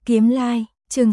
Kiếm Lai, chương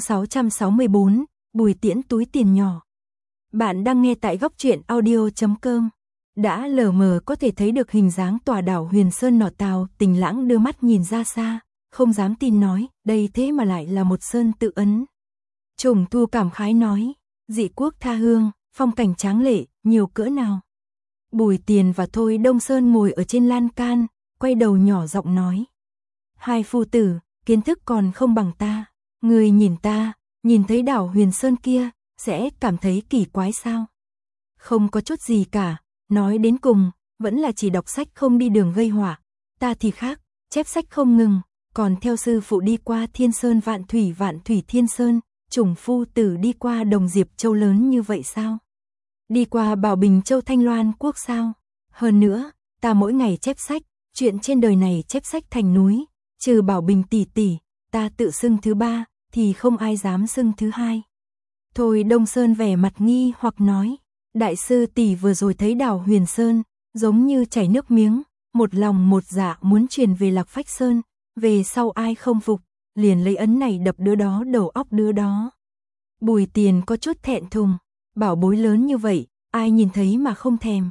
664, Bùi Tiễn túi tiền nhỏ. Bạn đang nghe tại góc truyện audio.com. Đã lờ mờ có thể thấy được hình dáng tòa đảo Huyền Sơn nọ Tào, Tình Lãng đưa mắt nhìn ra xa, không dám tin nói, đây thế mà lại là một sơn tự ấn. Trùng Thu cảm khái nói, dị quốc tha hương, phong cảnh tráng lệ, nhiều cỡ nào. Bùi Tiền và Thôi Đông Sơn ngồi ở trên lan can, quay đầu nhỏ giọng nói. Hai phu tử, kiến thức còn không bằng ta, người nhìn ta, nhìn thấy đảo Huyền Sơn kia, sẽ cảm thấy kỳ quái sao? Không có chút gì cả, nói đến cùng, vẫn là chỉ đọc sách không đi đường gây họa, ta thì khác, chép sách không ngừng, còn theo sư phụ đi qua Thiên Sơn Vạn Thủy Thiên Sơn, Trùng phu tử đi qua Đồng Diệp Châu lớn như vậy sao? Đi qua Bảo Bình Châu Thanh Loan Quốc sao? Hơn nữa, ta mỗi ngày chép sách, chuyện trên đời này chép sách thành núi, trừ Bảo Bình tỷ tỷ, ta tự xưng thứ ba, thì không ai dám xưng thứ hai. Thôi Đông Sơn vẻ mặt nghi hoặc nói, đại sư tỷ vừa rồi thấy đảo Huyền Sơn, giống như chảy nước miếng, một lòng một dạ muốn truyền về Lạc Phách Sơn, về sau ai không phục, liền lấy ấn này đập đứa đó đầu óc đứa đó. Bùi Tiền có chút thẹn thùng, bảo bối lớn như vậy, ai nhìn thấy mà không thèm.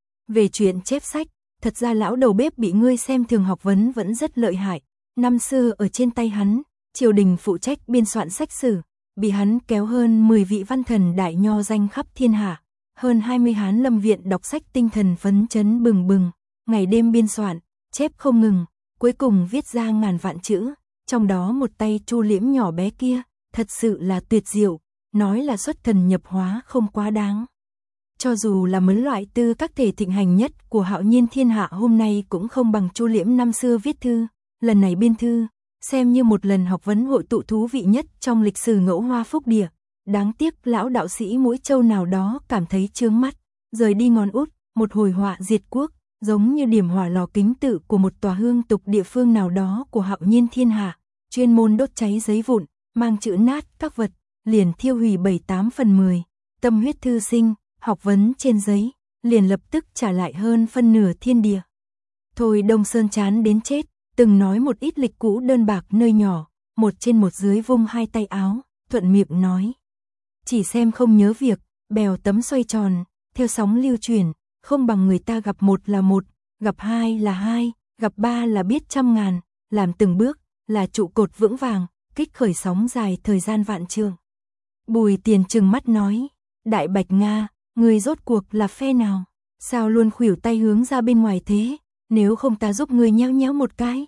Về chuyện chép sách, thật ra lão đầu bếp bị ngươi xem thường học vấn vẫn rất lợi hại, năm xưa ở trên tay hắn, triều đình phụ trách biên soạn sách sử, bị hắn kéo hơn 10 vị văn thần đại nho danh khắp thiên hạ, hơn 20 Hán Lâm viện đọc sách tinh thần phấn chấn bừng bừng, ngày đêm biên soạn, chép không ngừng, cuối cùng viết ra ngàn vạn chữ, trong đó một tay Chu Liễm nhỏ bé kia, thật sự là tuyệt diệu, nói là xuất thần nhập hóa không quá đáng. Cho dù là mấn loại tư các thể thịnh hành nhất của hạo nhiên thiên hạ hôm nay cũng không bằng Chu Liễm năm xưa viết thư, lần này biên thư, xem như một lần học vấn hội tụ thú vị nhất trong lịch sử Ngẫu Hoa Phúc Địa. Đáng tiếc lão đạo sĩ mũi châu nào đó cảm thấy chướng mắt, rời đi ngón út, một hồi họa diệt quốc, giống như điểm hỏa lò kính tự của một tòa hương tục địa phương nào đó của hạo nhiên thiên hạ, chuyên môn đốt cháy giấy vụn, mang chữ nát các vật, liền thiêu hủy 7-8 phần 10, tâm huyết thư sinh, học vấn trên giấy, liền lập tức trả lại hơn phân nửa thiên địa. Thôi Đông Sơn chán đến chết, từng nói một ít lịch cũ đơn bạc nơi nhỏ, một trên một dưới vung hai tay áo, thuận miệng nói. Chỉ xem không nhớ việc, bèo tấm xoay tròn, theo sóng lưu chuyển, không bằng người ta gặp một là một, gặp hai là hai, gặp ba là biết trăm ngàn, làm từng bước, là trụ cột vững vàng, kích khởi sóng dài thời gian vạn trượng. Bùi Tiền trừng mắt nói, Đại Bạch Nga, người rốt cuộc là phe nào? Sao luôn khuỷu tay hướng ra bên ngoài thế? Nếu không ta giúp người nhéo nhéo một cái.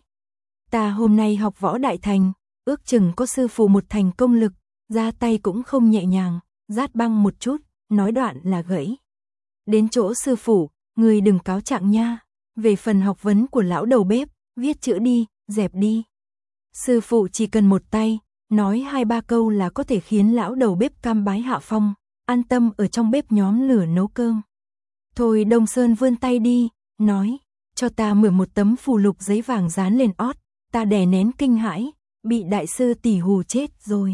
Ta hôm nay học võ đại thành, ước chừng có sư phụ một thành công lực, ra tay cũng không nhẹ nhàng, rát băng một chút, nói đoạn là gãy. Đến chỗ sư phụ, người đừng cáo trạng nha, về phần học vấn của lão đầu bếp, viết chữ đi, dẹp đi. Sư phụ chỉ cần một tay, nói 2-3 câu là có thể khiến lão đầu bếp cam bái hạ phong, an tâm ở trong bếp nhóm lửa nấu cơm. Thôi Đông Sơn vươn tay đi, nói, cho ta mượn một tấm phù lục giấy vàng dán lên ót, ta đè nén kinh hãi, bị đại sư tỷ hù chết rồi.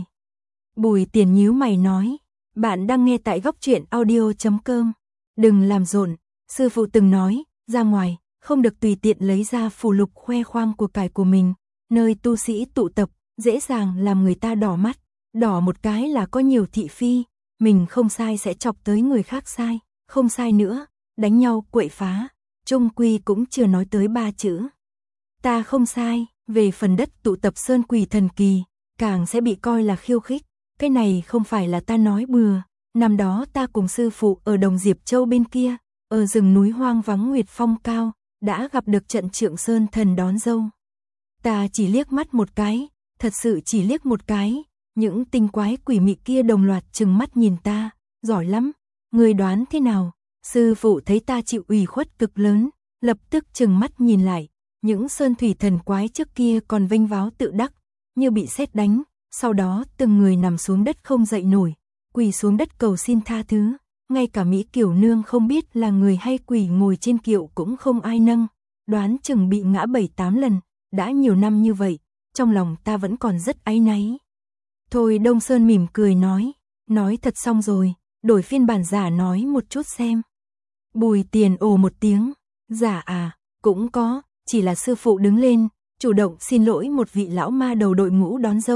Bùi Tiền nhíu mày nói, bạn đang nghe tại góc truyện audio.com, đừng làm rộn, sư phụ từng nói, ra ngoài, không được tùy tiện lấy ra phù lục khoe khoang của cải của mình, nơi tu sĩ tụ tập, dễ dàng làm người ta đỏ mắt, đỏ một cái là có nhiều thị phi, mình không sai sẽ chọc tới người khác sai, không sai nữa, đánh nhau quậy phá, chung quy cũng chưa nói tới 3 chữ. Ta không sai, về phần đất tụ tập sơn quỷ thần kỳ, càng sẽ bị coi là khiêu khích, cái này không phải là ta nói bừa, năm đó ta cùng sư phụ ở Đồng Diệp Châu bên kia, ở rừng núi hoang vắng Nguyệt Phong cao, đã gặp được trận Trượng Sơn thần đón dâu. Ta chỉ liếc mắt một cái, thật sự chỉ liếc một cái, những tinh quái quỷ mị kia đồng loạt trừng mắt nhìn ta, giỏi lắm, người đoán thế nào? Sư phụ thấy ta chịu ủy khuất cực lớn, lập tức trừng mắt nhìn lại, những sơn thủy thần quái trước kia còn vênh váo tự đắc, như bị sét đánh, sau đó từng người nằm xuống đất không dậy nổi, quỳ xuống đất cầu xin tha thứ, ngay cả Mỹ Kiều Nương không biết là người hay quỷ ngồi trên kiệu cũng không ai nâng, đoán chừng bị ngã 7-8 lần, đã nhiều năm như vậy, trong lòng ta vẫn còn rất áy náy. Thôi Đông Sơn mỉm cười nói thật xong rồi, đổi phiên bản giả nói một chút xem. Bùi Tiền ồ một tiếng, giả à, cũng có, chỉ là sư phụ đứng lên, chủ động xin lỗi một vị lão ma đầu đội ngũ đón dâu,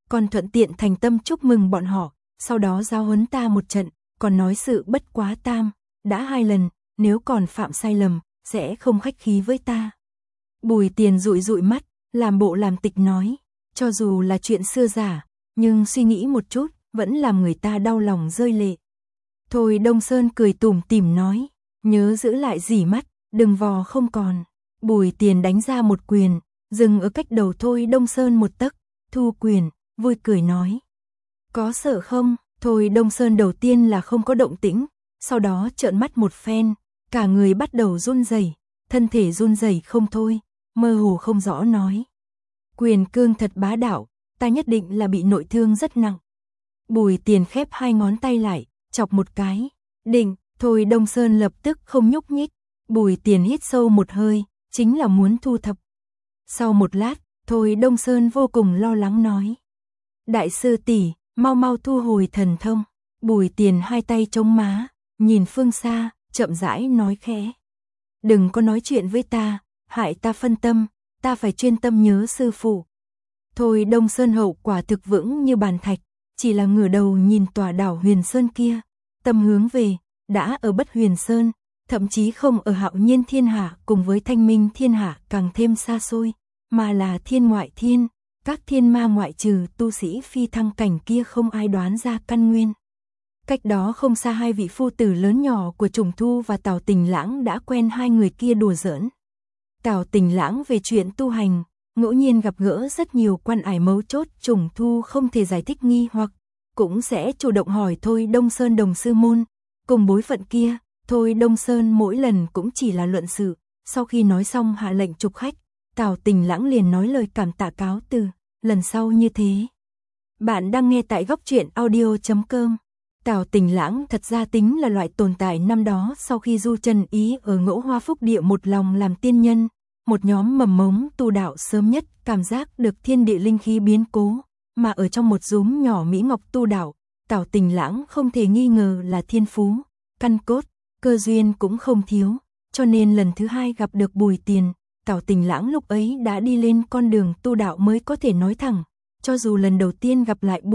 còn thuận tiện thành tâm chúc mừng bọn họ, sau đó giáo huấn ta một trận, còn nói sự bất quá tam, đã 2 lần, nếu còn phạm sai lầm, sẽ không khách khí với ta. Bùi Tiền dụi dụi mắt, làm bộ làm tịch nói, cho dù là chuyện xưa giả, nhưng suy nghĩ một chút, vẫn làm người ta đau lòng rơi lệ. Thôi Đông Sơn cười tủm tỉm nói, nhớ giữ lại dỉ mắt, đừng vò không còn. Bùi Tiền đánh ra một quyền, dừng ở cách đầu Thôi Đông Sơn một tấc, thu quyền, vui cười nói. Có sợ không? Thôi Đông Sơn đầu tiên là không có động tĩnh, sau đó trợn mắt một phen, cả người bắt đầu run rẩy, thân thể run rẩy không thôi, mơ hồ không rõ nói. Quyền cương thật bá đạo, ta nhất định là bị nội thương rất nặng. Bùi Tiền khép 2 ngón tay lại, chọc một cái, định, Thôi Đông Sơn lập tức không nhúc nhích. Bùi Tiền hít sâu một hơi, chính là muốn thu thập. Sau một lát, Thôi Đông Sơn vô cùng lo lắng nói. Đại sư tỷ, mau mau thu hồi thần thông. Bùi Tiền 2 tay chống má, nhìn phương xa, chậm rãi nói khẽ. Đừng có nói chuyện với ta, hại ta phân tâm, ta phải chuyên tâm nhớ sư phụ. Thôi Đông Sơn hậu quả thực vững như bàn thạch, chỉ là ngửa đầu nhìn tòa đảo Huyền Sơn kia, tâm hướng về, đã ở Bất Huyền Sơn, thậm chí không ở Hạo Nhiên Thiên Hạ cùng với Thanh Minh Thiên Hạ càng thêm xa xôi, mà là thiên ngoại thiên, các thiên ma ngoại trừ tu sĩ phi thăng cảnh kia không ai đoán ra căn nguyên. Cách đó không xa 2 vị phu tử lớn nhỏ của Trùng Thu và Tào Tình Lãng đã quen 2 người kia đùa giỡn. Tào Tình Lãng về chuyện tu hành, ngẫu nhiên gặp gỡ rất nhiều quan ải mấu chốt Trùng Thu không thể giải thích nghi hoặc, cũng sẽ chủ động hỏi Thôi Đông Sơn đồng sư môn, cùng bối phận kia, Thôi Đông Sơn mỗi lần cũng chỉ là luận sự, sau khi nói xong hạ lệnh trục khách, Tào Tình Lãng liền nói lời cảm tạ cáo từ, lần sau như thế. Bạn đang nghe tại góc truyện audio.com. Tào Tình Lãng thật ra tính là loại tồn tại năm đó sau khi Du Trần Ý ở Ngũ Hoa Phúc Địa một lòng làm tiên nhân, một nhóm mầm mống tu đạo sớm nhất cảm giác được thiên địa linh khí biến cố, mà ở trong một rúm nhỏ Mỹ Ngọc tu đạo, Tào Tình Lãng không thể nghi ngờ là thiên phú, căn cốt, cơ duyên cũng không thiếu, cho nên lần thứ 2 gặp được Bùi Tiền, Tào Tình Lãng lúc ấy đã đi lên con đường tu đạo mới có thể nói thẳng, cho dù lần đầu tiên gặp lại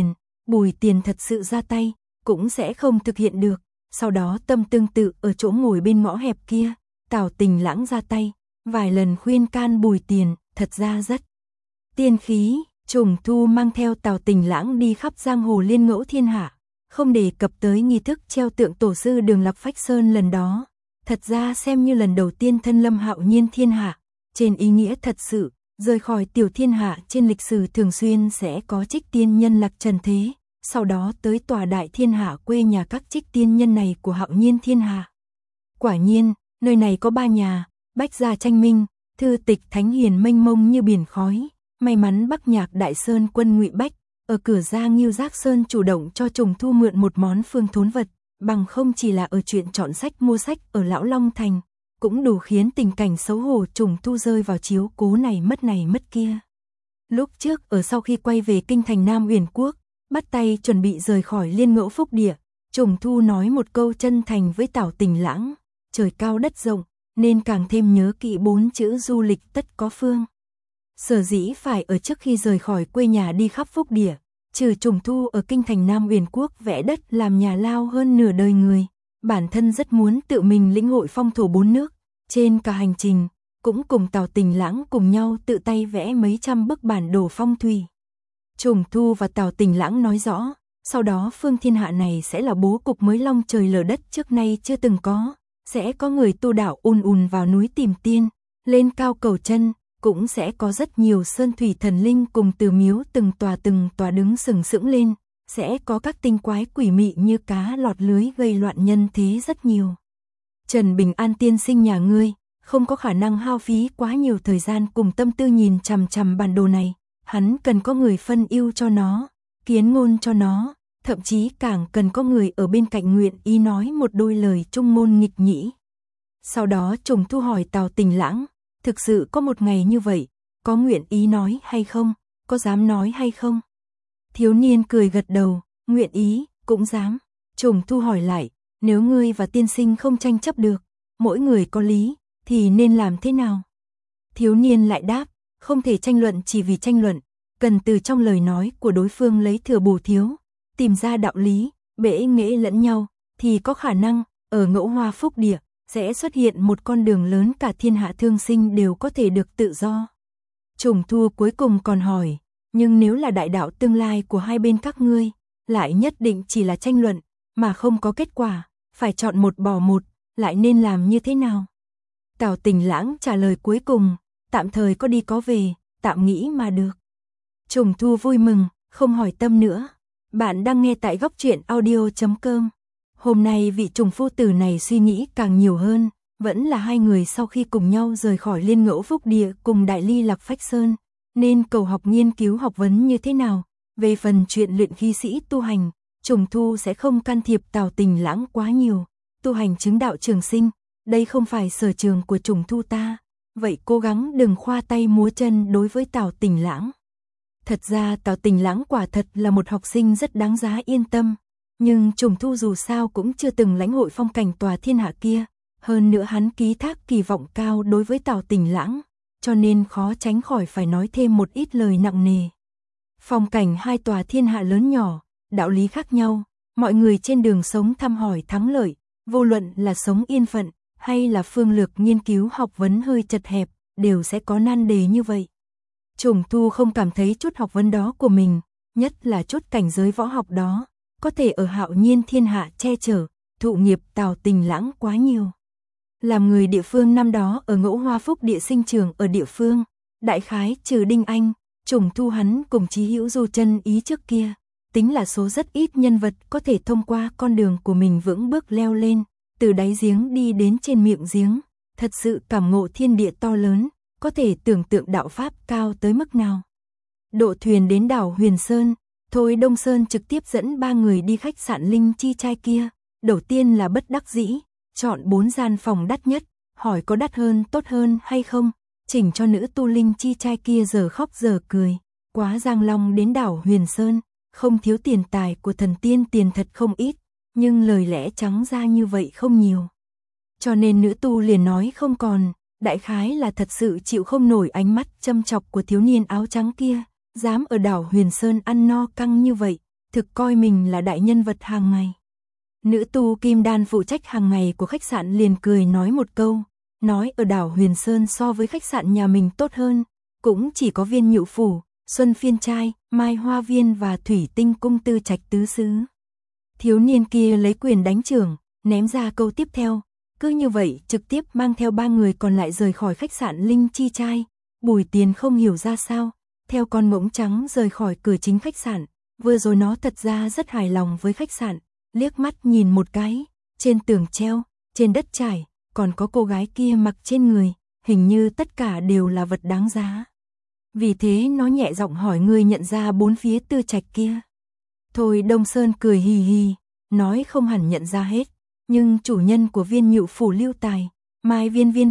Bùi Tiền thật sự ra tay, cũng sẽ không thực hiện được, sau đó tâm tương tự ở chỗ ngồi bên ngõ hẹp kia, Tào Tình Lãng ra tay, vài lần khuyên can Bùi Tiền, thật ra rất tiên khí. Trùng Thu mang theo Tào Tình Lãng đi khắp giang hồ liên ngẫu thiên hạ, không đề cập tới nghi thức treo tượng tổ sư Đường Lạc Phách Sơn lần đó, thật ra xem như lần đầu tiên thân lâm Hạo Nhiên Thiên Hạ, trên ý nghĩa thật sự, rời khỏi tiểu thiên hạ trên lịch sử thường xuyên sẽ có trích tiên nhân lạc trần thế, sau đó tới tòa đại thiên hạ quê nhà các trích tiên nhân này của Hạo Nhiên Thiên Hạ. Quả nhiên, nơi này có 3 nhà, Bách Gia Tranh Minh, thư tịch thánh hiền mênh mông như biển khói. May mắn Bắc Nhạc Đại Sơn quân Ngụy Bách, ở cửa ra Ngưu Giác Sơn chủ động cho Trùng Thu mượn một món phương thốn vật, bằng không chỉ là ở chuyện chọn sách mua sách ở Lão Long Thành, cũng đủ khiến tình cảnh xấu hổ Trùng Thu rơi vào chiếu cố này mất kia. Lúc trước ở sau khi quay về kinh thành Nam Uyển Quốc, bắt tay chuẩn bị rời khỏi Liên Ngẫu Phúc Địa, Trùng Thu nói một câu chân thành với Tào Tình Lãng, trời cao đất rộng, nên càng thêm nhớ kỹ 4 chữ du lịch tất có phương. Sở dĩ phải ở trước khi rời khỏi quê nhà đi khắp Phúc Địa, trừ Trùng Thu ở kinh thành Nam Uyển Quốc vẽ đất làm nhà lao hơn nửa đời người, bản thân rất muốn tự mình lĩnh hội phong thổ 4 nước, trên cả hành trình, cũng cùng Tào Tình Lãng cùng nhau tự tay vẽ mấy trăm bức bản đồ phong thủy. Trùng Thu và Tào Tình Lãng nói rõ, sau đó phương thiên hạ này sẽ là bố cục mới long trời lở đất trước nay chưa từng có, sẽ có người tu đạo ùn vào núi tìm tiên, lên cao cầu chân, cũng sẽ có rất nhiều sơn thủy thần linh cùng từ miếu từng tòa đứng sừng sững lên, sẽ có các tinh quái quỷ mị như cá lọt lưới gây loạn nhân thế rất nhiều. Trần Bình An tiên sinh nhà ngươi, không có khả năng hao phí quá nhiều thời gian cùng tâm tư nhìn chằm chằm bản đồ này, hắn cần có người phân ưu cho nó, kiến ngôn cho nó, thậm chí càng cần có người ở bên cạnh nguyện ý nói một đôi lời trung ngôn nghịch nhĩ. Sau đó Trùng Thu hỏi Tào Tình Lãng, thực sự có một ngày như vậy, có nguyện ý nói hay không, có dám nói hay không? Thiếu niên cười gật đầu, nguyện ý, cũng dám. Trùng Thu hỏi lại, nếu ngươi và tiên sinh không tranh chấp được, mỗi người có lý, thì nên làm thế nào? Thiếu niên lại đáp, không thể tranh luận chỉ vì tranh luận, cần từ trong lời nói của đối phương lấy thừa bù thiếu, tìm ra đạo lý, bẽ nghễ lẫn nhau, thì có khả năng, ở Ngẫu Hoa Phúc Địa, sẽ xuất hiện một con đường lớn cả thiên hạ thương sinh đều có thể được tự do. Trùng Thu cuối cùng còn hỏi, nhưng nếu là đại đạo tương lai của hai bên các ngươi, lại nhất định chỉ là tranh luận, mà không có kết quả, phải chọn một bỏ một, lại nên làm như thế nào? Tào Tình Lãng trả lời cuối cùng, tạm thời có đi có về, tạm nghĩ mà được. Trùng Thu vui mừng, không hỏi tâm nữa. Bạn đang nghe tại Góc Truyện Audio.com. Hôm nay vị trùng phu tử này suy nghĩ càng nhiều hơn, vẫn là hai người sau khi cùng nhau rời khỏi Liên Ngẫu Phúc Địa cùng Đại Ly Lạc Phách Sơn, nên cầu học nghiên cứu học vấn như thế nào. Về phần chuyện luyện khí sĩ tu hành, Trùng Thu sẽ không can thiệp Tào Tình Lãng quá nhiều. Tu hành chứng đạo trường sinh, đây không phải sở trường của Trùng Thu ta, vậy cố gắng đừng khoa tay múa chân đối với Tào Tình Lãng. Thật ra Tào Tình Lãng quả thật là một học sinh rất đáng giá yên tâm, nhưng Trùng Thu dù sao cũng chưa từng lãnh hội phong cảnh tòa thiên hạ kia, hơn nữa hắn ký thác kỳ vọng cao đối với Tào Tình Lãng, cho nên khó tránh khỏi phải nói thêm một ít lời nặng nề. Phong cảnh hai tòa thiên hạ lớn nhỏ, đạo lý khác nhau, mọi người trên đường sống thăm hỏi thắng lợi, vô luận là sống yên phận hay là phương lược nghiên cứu học vấn hơi chật hẹp, đều sẽ có nan đề như vậy. Trùng Thu không cảm thấy chút học vấn đó của mình, nhất là chút cảnh giới võ học đó, có thể ở Hạo Nhiên thiên hạ che chở, thụ nghiệp Tào Tình Lãng quá nhiều. Làm người địa phương năm đó ở Ngẫu Hoa Phúc Địa sinh trường ở địa phương, đại khái trừ Đinh Anh, Trùng Thu hắn cùng Chí Hữu Du chân ý trước kia, tính là số rất ít nhân vật có thể thông qua con đường của mình vững bước leo lên, từ đáy giếng đi đến trên miệng giếng, thật sự cảm ngộ thiên địa to lớn, có thể tưởng tượng đạo pháp cao tới mức nào. Độ thuyền đến đảo Huyền Sơn, Thôi Đông Sơn trực tiếp dẫn ba người đi khách sạn Linh Chi Trai kia, đầu tiên là bất đắc dĩ, chọn 4 gian phòng đắt nhất, hỏi có đắt hơn tốt hơn hay không, chỉnh cho nữ tu Linh Chi Trai kia giờ khóc giờ cười, quá Giang Long đến đảo Huyền Sơn, không thiếu tiền tài của thần tiên tiền thật không ít, nhưng lời lẽ trắng ra như vậy không nhiều. Cho nên nữ tu liền nói không còn, đại khái là thật sự chịu không nổi ánh mắt châm chọc của thiếu niên áo trắng kia, dám ở đảo Huyền Sơn ăn no căng như vậy, thực coi mình là đại nhân vật hàng ngày. Nữ tu Kim Đan phụ trách hàng ngày của khách sạn liền cười nói một câu, nói ở đảo Huyền Sơn so với khách sạn nhà mình tốt hơn, cũng chỉ có Viên Nhự Phủ, Xuân Phiên Trai, Mai Hoa Viên và Thủy Tinh Cung Tư Trạch tứ xứ. Thiếu niên kia lấy quyền đánh chưởng, ném ra câu tiếp theo, cứ như vậy trực tiếp mang theo ba người còn lại rời khỏi khách sạn Linh Chi Trai. Bùi Tiền không hiểu ra sao, theo con ngỗng trắng rời khỏi cửa chính khách sạn, vừa rồi nó thật ra rất hài lòng với khách sạn, liếc mắt nhìn một cái, trên tường treo, trên đất trải, còn có cô gái kia mặc trên người, hình như tất cả đều là vật đáng giá. Vì thế nó nhẹ giọng hỏi người nhận ra bốn phía Tư Trạch kia. Thôi Đông Sơn cười hì hì, nói không hẳn nhận ra hết, nhưng chủ nhân của Viên Nhự Phủ Lưu Tài, Mai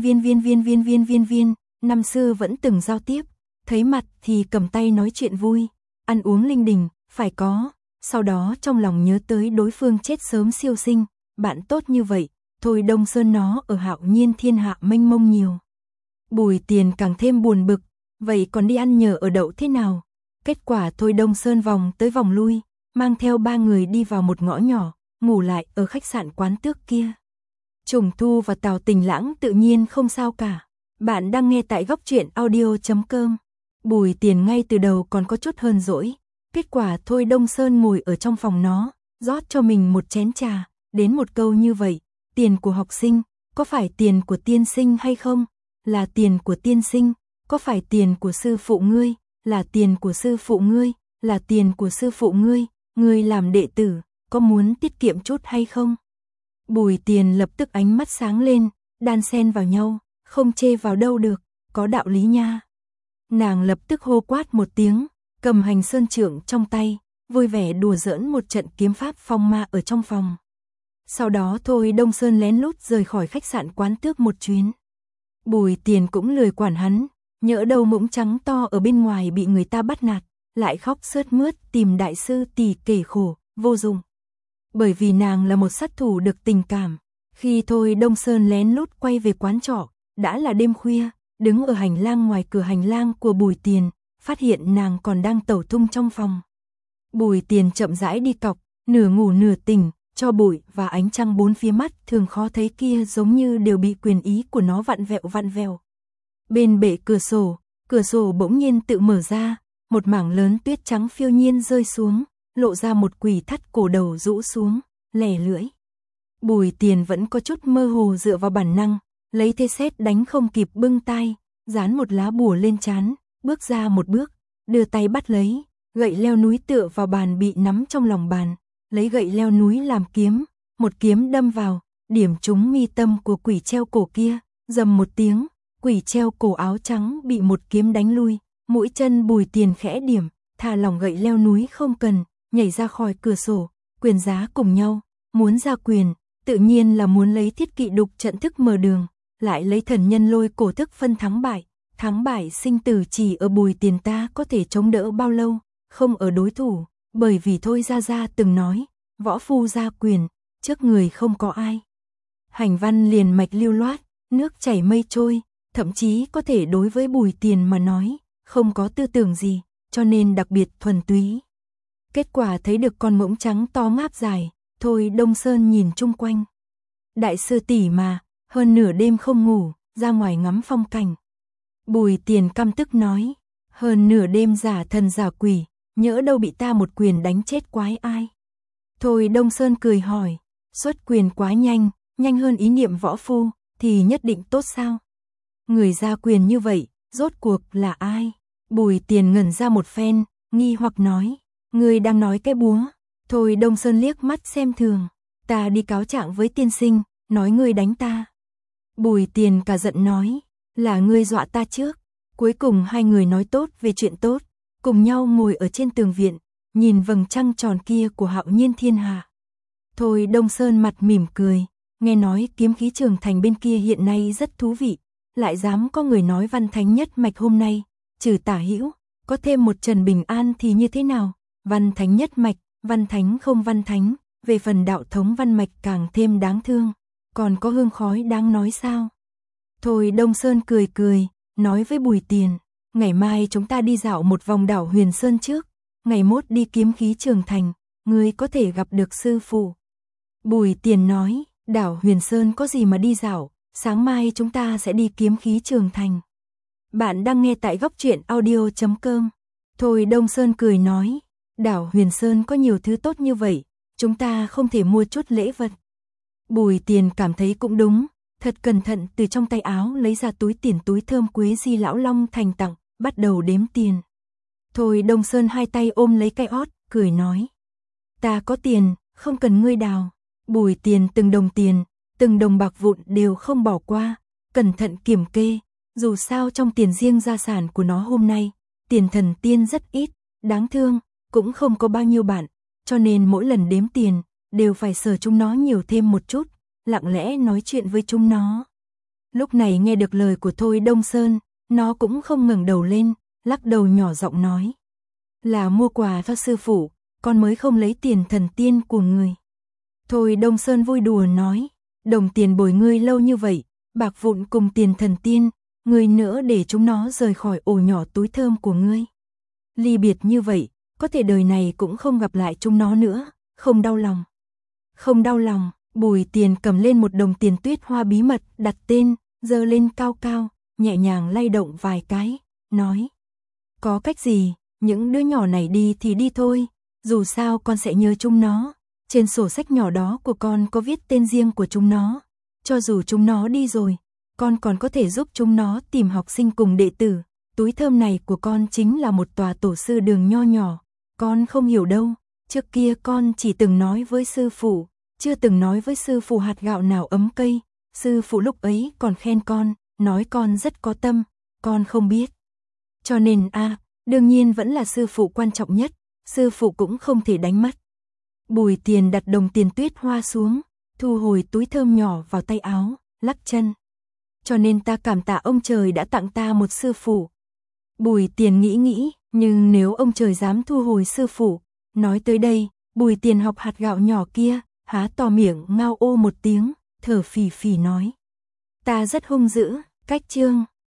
Viên, năm xưa vẫn từng giao tiếp, thấy mặt thì cầm tay nói chuyện vui, ăn uống linh đình, phải có, sau đó trong lòng nhớ tới đối phương chết sớm siêu sinh, bạn tốt như vậy, Thôi Đông Sơn nó ở Hạo Nhiên thiên hạ mênh mông nhiều. Bùi Tiền càng thêm buồn bực, vậy còn đi ăn nhờ ở đậu thế nào? Kết quả Thôi Đông Sơn vòng tới vòng lui, mang theo ba người đi vào một ngõ nhỏ, ngủ lại ở khách sạn Quán Tước kia. Trùng Thu và Tào Tình Lãng tự nhiên không sao cả. Bạn đang nghe tại Góc Truyện Audio.com. Bùi Tiền ngay từ đầu còn có chút hờn dỗi. Kết quả Thôi Đông Sơn ngồi ở trong phòng nó, rót cho mình một chén trà, đến một câu như vậy, tiền của học sinh, có phải tiền của tiên sinh hay không? Là tiền của tiên sinh, có phải tiền của sư phụ ngươi? Là tiền của sư phụ ngươi, là tiền của sư phụ ngươi, ngươi làm đệ tử, có muốn tiết kiệm chút hay không? Bùi Tiền lập tức ánh mắt sáng lên, đan xen vào nhau, không chê vào đâu được, có đạo lý nha. Nàng lập tức hô quát một tiếng, cầm Hành Sơn Trượng trong tay, vui vẻ đùa giỡn một trận kiếm pháp phong ma ở trong phòng. Sau đó Thôi Đông Sơn lén lút rời khỏi khách sạn Quán Tước một chuyến. Bùi Tiền cũng lười quản hắn, nhỡ đầu mỗng trắng to ở bên ngoài bị người ta bắt nạt, lại khóc sướt mướt tìm đại sư tỉ kể khổ, vô dụng. Bởi vì nàng là một sát thủ được tình cảm, khi Thôi Đông Sơn lén lút quay về quán trọ, đã là đêm khuya, đứng ở hành lang ngoài cửa hành lang của Bùi Tiền, phát hiện nàng còn đang tẩu tung trong phòng. Bùi Tiền chậm rãi đi cọc, nửa ngủ nửa tỉnh, cho bụi và ánh trăng bốn phía mắt thường khó thấy kia giống như đều bị quyền ý của nó vặn vẹo. Bên bệ cửa sổ bỗng nhiên tự mở ra, một mảng lớn tuyết trắng phiêu nhiên rơi xuống, lộ ra một quỷ thắt cổ đầu rũ xuống, lẻ lưỡi. Bùi Tiền vẫn có chút mơ hồ dựa vào bản năng, lấy thế sét đánh không kịp bưng tay, dán một lá bùa lên trán, bước ra một bước, đưa tay bắt lấy, gậy leo núi tựa vào bàn bị nắm trong lòng bàn, lấy gậy leo núi làm kiếm, một kiếm đâm vào, điểm trúng mi tâm của quỷ treo cổ kia, rầm một tiếng, quỷ treo cổ áo trắng bị một kiếm đánh lui, mũi chân Bùi Tiền khẽ điểm, thả lỏng gậy leo núi không cần, nhảy ra khỏi cửa sổ, quyền giá cùng nhau, muốn ra quyền, tự nhiên là muốn lấy thiết kỵ đục trận thức mở đường, lại lấy thần nhân lôi cổ thức phân thắng bại sinh tử chỉ ở Bùi Tiền ta có thể chống đỡ bao lâu, không ở đối thủ, bởi vì Thôi Gia từng nói, võ phu ra quyền, trước người không có ai. Hành văn liền mạch lưu loát, nước chảy mây trôi, thậm chí có thể đối với Bùi Tiền mà nói, không có tư tưởng gì, cho nên đặc biệt thuần túy. Kết quả thấy được con ngỗng trắng to ngáp dài, Thôi Đông Sơn nhìn chung quanh. Đại sư tỷ mà, hơn nửa đêm không ngủ, ra ngoài ngắm phong cảnh. Bùi Tiền căm tức nói, hơn nửa đêm giả thần giả quỷ, nhỡ đâu bị ta một quyền đánh chết quái ai. Thôi Đông Sơn cười hỏi, xuất quyền quá nhanh hơn ý niệm võ phu, thì nhất định tốt sao? Người ra quyền như vậy, rốt cuộc là ai? Bùi Tiền ngẩn ra một phen, nghi hoặc nói, người đang nói cái búa. Thôi Đông Sơn liếc mắt xem thường, ta đi cáo trạng với tiên sinh, nói ngươi đánh ta. Bùi Tiền cả giận nói, là ngươi dọa ta trước. Cuối cùng hai người nói tốt về chuyện tốt, cùng nhau ngồi ở trên tường viện, nhìn vầng trăng tròn kia của hạo nhiên thiên hạ. Thôi Đông Sơn mặt mỉm cười, nghe nói kiếm khí Trường Thành bên kia hiện nay rất thú vị, lại dám có người nói văn thánh nhất mạch hôm nay, trừ Tả Hữu, có thêm một Trần Bình An thì như thế nào? Văn thánh nhất mạch, văn thánh không văn thánh, về phần đạo thống văn mạch càng thêm đáng thương, còn có hương khói đáng nói sao? Thôi Đông Sơn cười, nói với Bùi Tiền, ngày mai chúng ta đi dạo một vòng đảo Huyền Sơn trước, ngày mốt đi kiếm khí Trường Thành, ngươi có thể gặp được sư phụ. Bùi Tiền nói, đảo Huyền Sơn có gì mà đi dạo, sáng mai chúng ta sẽ đi kiếm khí Trường Thành. Bạn đang nghe tại góc truyện audio.com. Thôi Đông Sơn cười nói, đảo Huyền Sơn có nhiều thứ tốt như vậy, chúng ta không thể mua chút lễ vật. Bùi Tiền cảm thấy cũng đúng, thật cẩn thận từ trong tay áo lấy ra túi tiền túi thơm Quế Di lão long thành tặng, bắt đầu đếm tiền. Thôi Đông Sơn hai tay ôm lấy cái ót, cười nói, ta có tiền, không cần ngươi đào. Bùi Tiền từng đồng tiền, từng đồng bạc vụn đều không bỏ qua, cẩn thận kiểm kê, dù sao trong tiền riêng gia sản của nó hôm nay, tiền thần tiên rất ít, đáng thương, cũng không có bao nhiêu bạn, cho nên mỗi lần đếm tiền, đều phải sờ chúng nó nhiều thêm một chút, lặng lẽ nói chuyện với chúng nó. Lúc này nghe được lời của Thôi Đông Sơn, nó cũng không ngẩng đầu lên, lắc đầu nhỏ giọng nói, là mua quà cho sư phụ, con mới không lấy tiền thần tiên của người. Thôi Đông Sơn vui đùa nói, đồng tiền bồi ngươi lâu như vậy, bạc vụn cùng tiền thần tiên, ngươi nữa để chúng nó rời khỏi ổ nhỏ túi thơm của ngươi. Ly biệt như vậy, có thể đời này cũng không gặp lại chúng nó nữa, không đau lòng. Không đau lòng, Bùi Tiền cầm lên một đồng tiền tuyết hoa bí mật, đặt tên, giơ lên cao cao, nhẹ nhàng lay động vài cái, nói, có cách gì, những đứa nhỏ này đi thì đi thôi, dù sao con sẽ nhớ chúng nó. Trên sổ sách nhỏ đó của con có viết tên riêng của chúng nó, cho dù chúng nó đi rồi, con còn có thể giúp chúng nó tìm học sinh cùng đệ tử. Túi thơm này của con chính là một tòa tổ sư đường nho nhỏ, con không hiểu đâu, trước kia con chỉ từng nói với sư phụ, chưa từng nói với sư phụ hạt gạo nào ấm cây, sư phụ lúc ấy còn khen con, nói con rất có tâm, con không biết. Cho nên đương nhiên vẫn là sư phụ quan trọng nhất, sư phụ cũng không thể đánh mất. Bùi Tiền đặt đồng tiền tuyết hoa xuống, thu hồi túi thơm nhỏ vào tay áo, lắc chân. Cho nên ta cảm tạ ông trời đã tặng ta một sư phụ. Bùi Tiền nghĩ, nhưng nếu ông trời dám thu hồi sư phụ, nói tới đây, Bùi Tiền học hạt gạo nhỏ kia, há to miệng ngao ô một tiếng, thở phì phì nói. Ta rất hung dữ, cách chương.